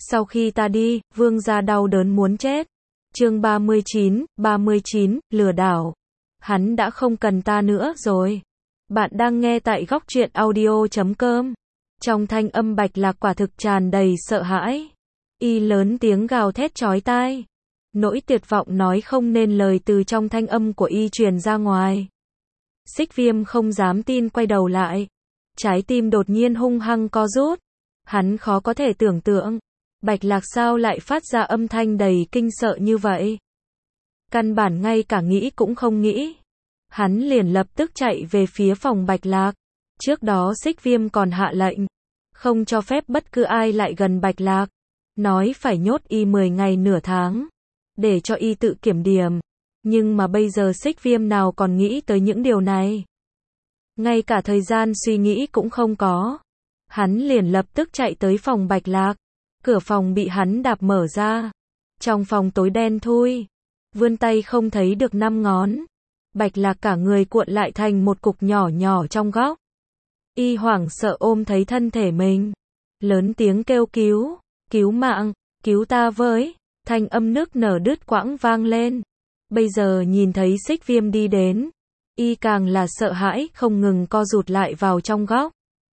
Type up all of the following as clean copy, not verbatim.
Sau khi ta đi, vương gia đau đớn muốn chết. Chương 39, lừa đảo. Hắn đã không cần ta nữa rồi. Bạn đang nghe tại góc truyện audio.com. Trong thanh âm Bạch Lạc quả thực tràn đầy sợ hãi. Y lớn tiếng gào thét chói tai. Nỗi tuyệt vọng nói không nên lời từ trong thanh âm của Y truyền ra ngoài. Xích Viêm không dám tin quay đầu lại. Trái tim đột nhiên hung hăng co rút. Hắn khó có thể tưởng tượng. Bạch Lạc sao lại phát ra âm thanh đầy kinh sợ như vậy? Căn bản ngay cả nghĩ cũng không nghĩ. Hắn liền lập tức chạy về phía phòng Bạch Lạc. Trước đó Xích Viêm còn hạ lệnh. Không cho phép bất cứ ai lại gần Bạch Lạc. Nói phải nhốt Y 10 ngày nửa tháng. Để cho Y tự kiểm điểm. Nhưng mà bây giờ Xích Viêm nào còn nghĩ tới những điều này. Ngay cả thời gian suy nghĩ cũng không có. Hắn liền lập tức chạy tới phòng Bạch Lạc. Cửa phòng bị hắn đạp mở ra. Trong phòng tối đen thui. Vươn tay không thấy được 5 ngón. Bạch Lạc cả người cuộn lại thành một cục nhỏ nhỏ trong góc. Y hoảng sợ ôm thấy thân thể mình. Lớn tiếng kêu cứu. Cứu mạng. Cứu ta với. Thanh âm nức nở đứt quãng vang lên. Bây giờ nhìn thấy Xích Viêm đi đến. Y càng là sợ hãi không ngừng co rụt lại vào trong góc.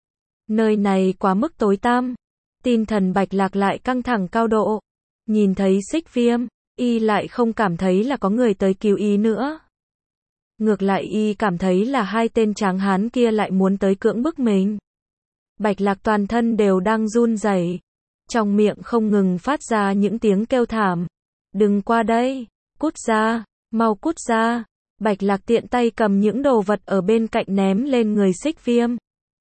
Nơi này quá mức tối tăm. Tinh thần Bạch Lạc lại căng thẳng cao độ. Nhìn thấy Xích Viêm, Y lại không cảm thấy là có người tới cứu Y nữa. Ngược lại Y cảm thấy là hai tên tráng hán kia lại muốn tới cưỡng bức mình. Bạch Lạc toàn thân đều đang run rẩy, trong miệng không ngừng phát ra những tiếng kêu thảm. Đừng qua đây, cút ra, mau cút ra. Bạch Lạc tiện tay cầm những đồ vật ở bên cạnh ném lên người Xích Viêm.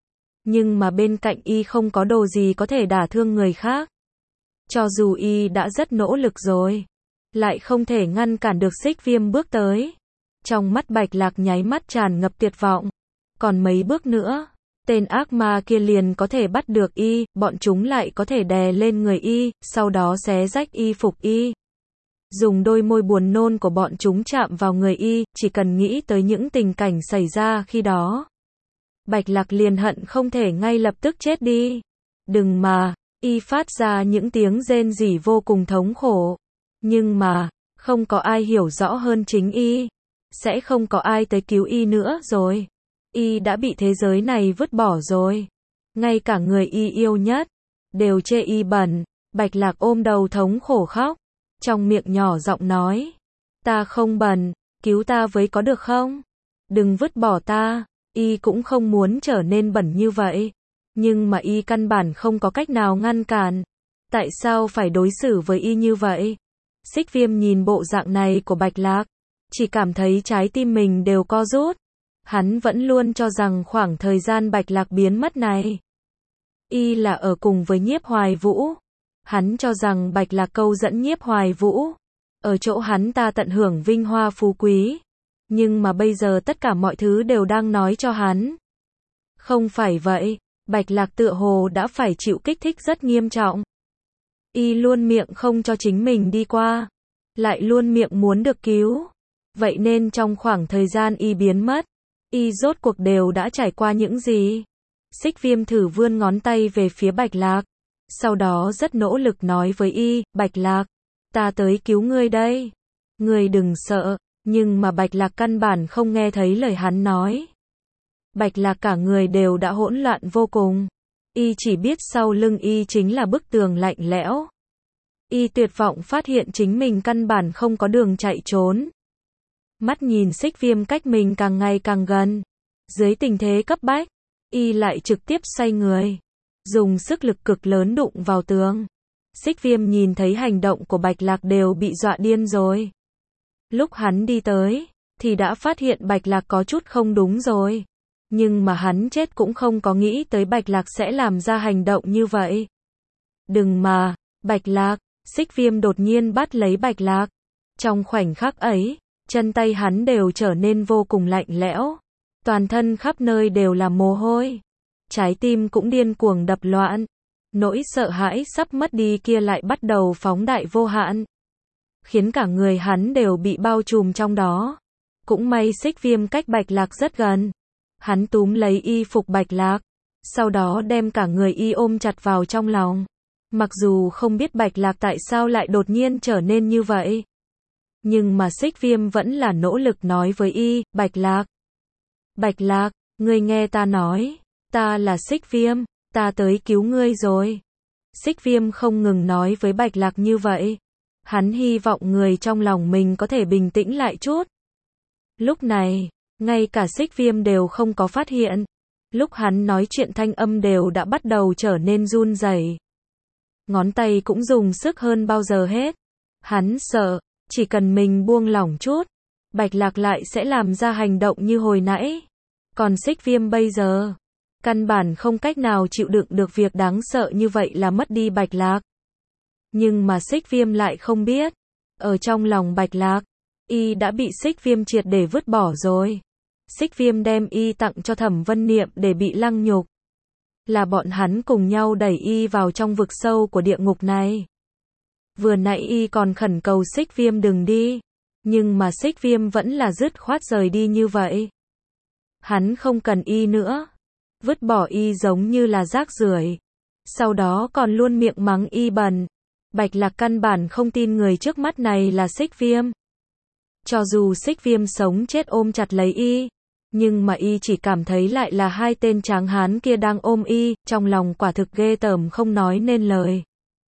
Nhưng mà bên cạnh Y không có đồ gì có thể đả thương người khác. Cho dù Y đã rất nỗ lực rồi, lại không thể ngăn cản được Xích Viêm bước tới. Trong mắt Bạch Lạc nháy mắt tràn ngập tuyệt vọng. Còn mấy bước nữa, tên ác ma kia liền có thể bắt được Y, bọn chúng lại có thể đè lên người Y, sau đó xé rách y phục Y. Dùng đôi môi buồn nôn của bọn chúng chạm vào người Y, chỉ cần nghĩ tới những tình cảnh xảy ra khi đó. Bạch Lạc liền hận không thể ngay lập tức chết đi. Đừng mà, Y phát ra những tiếng rên rỉ vô cùng thống khổ. Nhưng mà, không có ai hiểu rõ hơn chính Y. Sẽ không có ai tới cứu Y nữa rồi. Y đã bị thế giới này vứt bỏ rồi. Ngay cả người Y yêu nhất, đều chê Y bẩn. Bạch Lạc ôm đầu thống khổ khóc. Trong miệng nhỏ giọng nói. Ta không bẩn, cứu ta với có được không? Đừng vứt bỏ ta. Y cũng không muốn trở nên bẩn như vậy. Nhưng mà Y căn bản không có cách nào ngăn cản. Tại sao phải đối xử với Y như vậy? Xích Viêm nhìn bộ dạng này của Bạch Lạc. Chỉ cảm thấy trái tim mình đều co rút. Hắn vẫn luôn cho rằng khoảng thời gian Bạch Lạc biến mất này. Y là ở cùng với Nhiếp Hoài Vũ. Hắn cho rằng Bạch Lạc câu dẫn Nhiếp Hoài Vũ. Ở chỗ hắn ta tận hưởng vinh hoa phú quý. Nhưng mà bây giờ tất cả mọi thứ đều đang nói cho hắn. Không phải vậy, Bạch Lạc tựa hồ đã phải chịu kích thích rất nghiêm trọng. Y luôn miệng không cho chính mình đi qua. Lại luôn miệng muốn được cứu. Vậy nên trong khoảng thời gian Y biến mất, Y rốt cuộc đều đã trải qua những gì? Xích Viêm thử vươn ngón tay về phía Bạch Lạc. Sau đó rất nỗ lực nói với Y, Bạch Lạc, ta tới cứu ngươi đây. Ngươi đừng sợ. Nhưng mà Bạch Lạc căn bản không nghe thấy lời hắn nói. Bạch Lạc cả người đều đã hỗn loạn vô cùng. Y chỉ biết sau lưng Y chính là bức tường lạnh lẽo. Y tuyệt vọng phát hiện chính mình căn bản không có đường chạy trốn. Mắt nhìn Xích Viêm cách mình càng ngày càng gần. Dưới tình thế cấp bách, Y lại trực tiếp xoay người. Dùng sức lực cực lớn đụng vào tường. Xích Viêm nhìn thấy hành động của Bạch Lạc đều bị dọa điên rồi. Lúc hắn đi tới, thì đã phát hiện Bạch Lạc có chút không đúng rồi. Nhưng mà hắn chết cũng không có nghĩ tới Bạch Lạc sẽ làm ra hành động như vậy. Đừng mà, Bạch Lạc. Xích Viêm đột nhiên bắt lấy Bạch Lạc. Trong khoảnh khắc ấy, chân tay hắn đều trở nên vô cùng lạnh lẽo. Toàn thân khắp nơi đều là mồ hôi. Trái tim cũng điên cuồng đập loạn. Nỗi sợ hãi sắp mất đi kia lại bắt đầu phóng đại vô hạn. Khiến cả người hắn đều bị bao trùm trong đó. Cũng may Xích Viêm cách Bạch Lạc rất gần. Hắn túm lấy y phục Bạch Lạc. Sau đó đem cả người y ôm chặt vào trong lòng. Mặc dù không biết Bạch Lạc tại sao lại đột nhiên trở nên như vậy. Nhưng mà Xích Viêm vẫn là nỗ lực nói với y, Bạch Lạc. Bạch Lạc, ngươi nghe ta nói, ta là Xích Viêm, ta tới cứu ngươi rồi. Xích Viêm không ngừng nói với Bạch Lạc như vậy. Hắn hy vọng người trong lòng mình có thể bình tĩnh lại chút. Lúc này, ngay cả Xích Viêm đều không có phát hiện. Lúc hắn nói chuyện thanh âm đều đã bắt đầu trở nên run rẩy. Ngón tay cũng dùng sức hơn bao giờ hết. Hắn sợ, chỉ cần mình buông lỏng chút, Bạch Lạc lại sẽ làm ra hành động như hồi nãy. Còn Xích Viêm bây giờ, căn bản không cách nào chịu đựng được việc đáng sợ như vậy là mất đi Bạch Lạc. Nhưng mà Xích Viêm lại không biết, ở trong lòng Bạch Lạc, y đã bị Xích Viêm triệt để vứt bỏ rồi. Xích Viêm đem y tặng cho Thẩm Vân Niệm để bị lăng nhục. Là bọn hắn cùng nhau đẩy y vào trong vực sâu của địa ngục này. Vừa nãy y còn khẩn cầu Xích Viêm đừng đi, nhưng mà Xích Viêm vẫn là dứt khoát rời đi như vậy. Hắn không cần y nữa, vứt bỏ y giống như là rác rưởi. Sau đó còn luôn miệng mắng y bẩn. Bạch Lạc căn bản không tin người trước mắt này là Xích Viêm. Cho dù Xích Viêm sống chết ôm chặt lấy y, nhưng mà y chỉ cảm thấy lại là hai tên tráng hán kia đang ôm y, trong lòng quả thực ghê tởm không nói nên lời.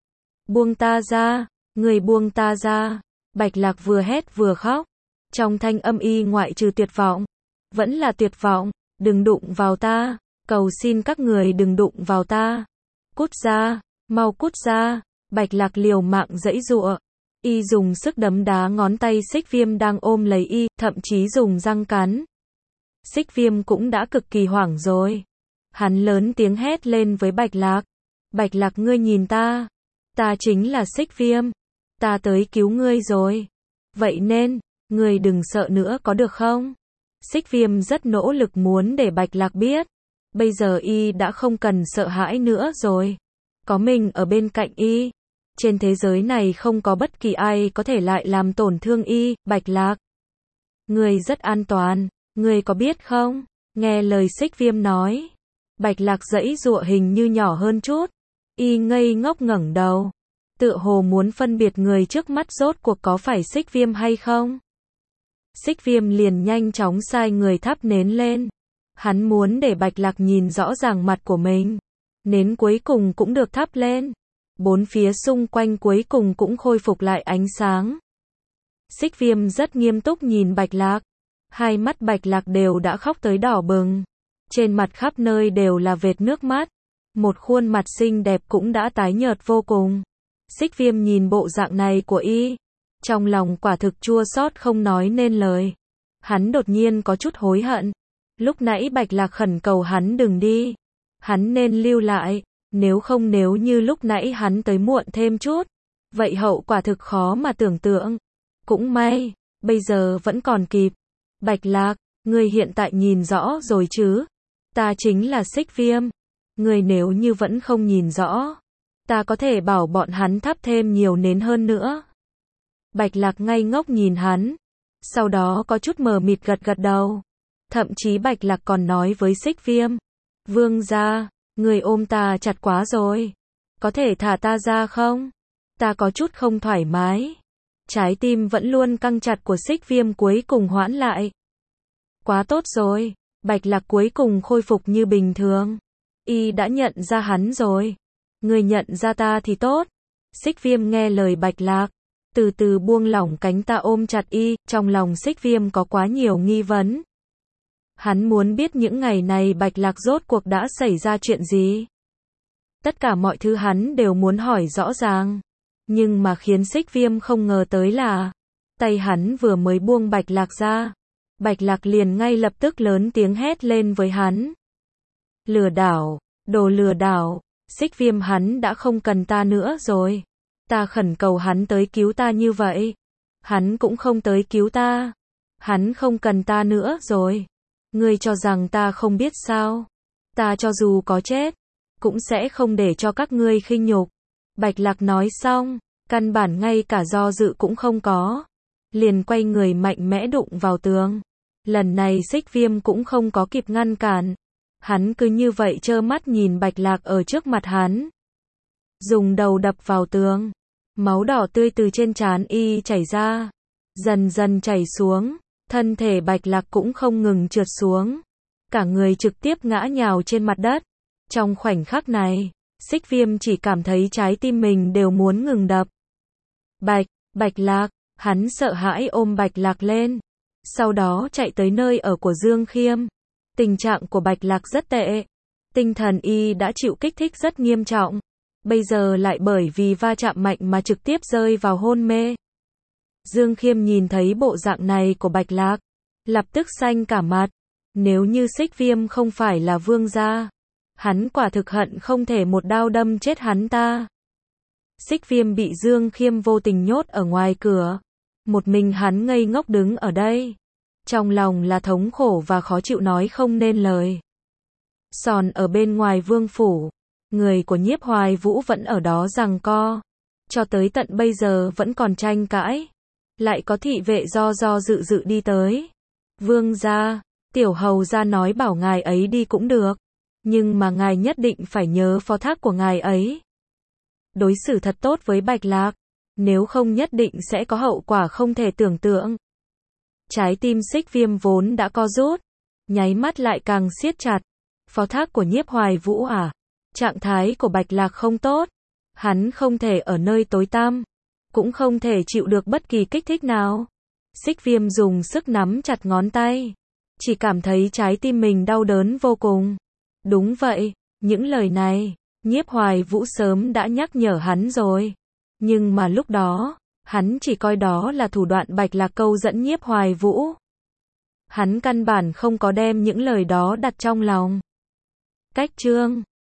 Buông ta ra, người buông ta ra. Bạch Lạc vừa hét vừa khóc. Trong thanh âm y ngoại trừ tuyệt vọng, vẫn là tuyệt vọng. Đừng đụng vào ta, cầu xin các người đừng đụng vào ta. Cút ra, mau cút ra. Bạch Lạc liều mạng giãy giụa. Y dùng sức đấm đá ngón tay Xích Viêm đang ôm lấy y, thậm chí dùng răng cắn. Xích Viêm cũng đã cực kỳ hoảng rồi. Hắn lớn tiếng hét lên với Bạch Lạc. Bạch Lạc, ngươi nhìn ta. Ta chính là Xích Viêm. Ta tới cứu ngươi rồi. Vậy nên, ngươi đừng sợ nữa có được không? Xích Viêm rất nỗ lực muốn để Bạch Lạc biết. Bây giờ y đã không cần sợ hãi nữa rồi. Có mình ở bên cạnh y. Trên thế giới này không có bất kỳ ai có thể lại làm tổn thương y, Bạch Lạc. Ngươi rất an toàn, ngươi có biết không? Nghe lời Xích Viêm nói. Bạch Lạc giãy giụa hình như nhỏ hơn chút. Y ngây ngốc ngẩng đầu. Tựa hồ muốn phân biệt người trước mắt rốt cuộc có phải Xích Viêm hay không. Xích Viêm liền nhanh chóng sai người thắp nến lên. Hắn muốn để Bạch Lạc nhìn rõ ràng mặt của mình. Nến cuối cùng cũng được thắp lên. Bốn phía xung quanh cuối cùng cũng khôi phục lại ánh sáng. Xích Viêm rất nghiêm túc nhìn Bạch Lạc. Hai mắt Bạch Lạc đều đã khóc tới đỏ bừng. Trên mặt khắp nơi đều là vệt nước mắt. Một khuôn mặt xinh đẹp cũng đã tái nhợt vô cùng. Xích Viêm nhìn bộ dạng này của y. Trong lòng quả thực chua xót không nói nên lời. Hắn đột nhiên có chút hối hận. Lúc nãy Bạch Lạc khẩn cầu hắn đừng đi. Hắn nên lưu lại. Nếu như lúc nãy hắn tới muộn thêm chút, vậy hậu quả thực khó mà tưởng tượng. Cũng may, bây giờ vẫn còn kịp. Bạch Lạc, ngươi hiện tại nhìn rõ rồi chứ? Ta chính là Xích Viêm. Ngươi nếu như vẫn không nhìn rõ, ta có thể bảo bọn hắn thắp thêm nhiều nến hơn nữa. Bạch Lạc ngây ngốc nhìn hắn, sau đó có chút mờ mịt gật gật đầu. Thậm chí Bạch Lạc còn nói với Xích Viêm, Vương gia, người ôm ta chặt quá rồi. Có thể thả ta ra không? Ta có chút không thoải mái. Trái tim vẫn luôn căng chặt của Xích Viêm cuối cùng hoãn lại. Quá tốt rồi. Bạch Lạc cuối cùng khôi phục như bình thường. Y đã nhận ra hắn rồi. Người nhận ra ta thì tốt. Xích Viêm nghe lời Bạch Lạc. Từ từ buông lỏng cánh ta ôm chặt y. Trong lòng Xích Viêm có quá nhiều nghi vấn. Hắn muốn biết những ngày này Bạch Lạc rốt cuộc đã xảy ra chuyện gì. Tất cả mọi thứ hắn đều muốn hỏi rõ ràng. Nhưng mà khiến Xích Viêm không ngờ tới là, tay hắn vừa mới buông Bạch Lạc ra, Bạch Lạc liền ngay lập tức lớn tiếng hét lên với hắn. Lừa đảo, đồ lừa đảo, Xích Viêm, hắn đã không cần ta nữa rồi. Ta khẩn cầu hắn tới cứu ta như vậy. Hắn cũng không tới cứu ta. Hắn không cần ta nữa rồi. Ngươi cho rằng ta không biết sao? Ta cho dù có chết, cũng sẽ không để cho các ngươi khinh nhục. Bạch Lạc nói xong, căn bản ngay cả do dự cũng không có. Liền quay người mạnh mẽ đụng vào tường. Lần này Xích Viêm cũng không có kịp ngăn cản. Hắn cứ như vậy trơ mắt nhìn Bạch Lạc ở trước mặt hắn. dùng đầu đập vào tường. Máu đỏ tươi từ trên trán y chảy ra, dần dần chảy xuống, thân thể Bạch Lạc cũng không ngừng trượt xuống. Cả người trực tiếp ngã nhào trên mặt đất. Trong khoảnh khắc này, Xích Viêm chỉ cảm thấy trái tim mình đều muốn ngừng đập. Bạch Lạc, hắn sợ hãi ôm Bạch Lạc lên. Sau đó chạy tới nơi ở của Dương Khiêm. Tình trạng của Bạch Lạc rất tệ. Tinh thần y đã chịu kích thích rất nghiêm trọng. Bây giờ lại bởi vì va chạm mạnh mà trực tiếp rơi vào hôn mê. Dương Khiêm nhìn thấy bộ dạng này của Bạch Lạc, lập tức xanh cả mặt. Nếu như Xích Viêm không phải là vương gia, hắn quả thực hận không thể một đao đâm chết hắn ta. Xích Viêm bị Dương Khiêm vô tình nhốt ở ngoài cửa. Một mình hắn ngây ngốc đứng ở đây. Trong lòng là thống khổ và khó chịu nói không nên lời. Còn ở bên ngoài vương phủ, người của Nhiếp Hoài Vũ vẫn ở đó giằng co. Cho tới tận bây giờ vẫn còn tranh cãi. Lại có thị vệ do dự đi tới. Vương gia, tiểu hầu gia nói bảo ngài ấy đi cũng được. Nhưng mà ngài nhất định phải nhớ phó thác của ngài ấy. Đối xử thật tốt với Bạch Lạc. Nếu không nhất định sẽ có hậu quả không thể tưởng tượng. Trái tim Xích Viêm vốn đã co rút, nháy mắt lại càng siết chặt. Phó thác của Nhiếp Hoài Vũ à? Trạng thái của Bạch Lạc không tốt. Hắn không thể ở nơi tối tăm, cũng không thể chịu được bất kỳ kích thích nào. Xích Viêm dùng sức nắm chặt ngón tay, chỉ cảm thấy trái tim mình đau đớn vô cùng. Đúng vậy, những lời này, Nhiếp Hoài Vũ sớm đã nhắc nhở hắn rồi. Nhưng mà lúc đó, hắn chỉ coi đó là thủ đoạn Bạch Lạc câu dẫn Nhiếp Hoài Vũ. Hắn căn bản không có đem những lời đó đặt trong lòng. Cách chương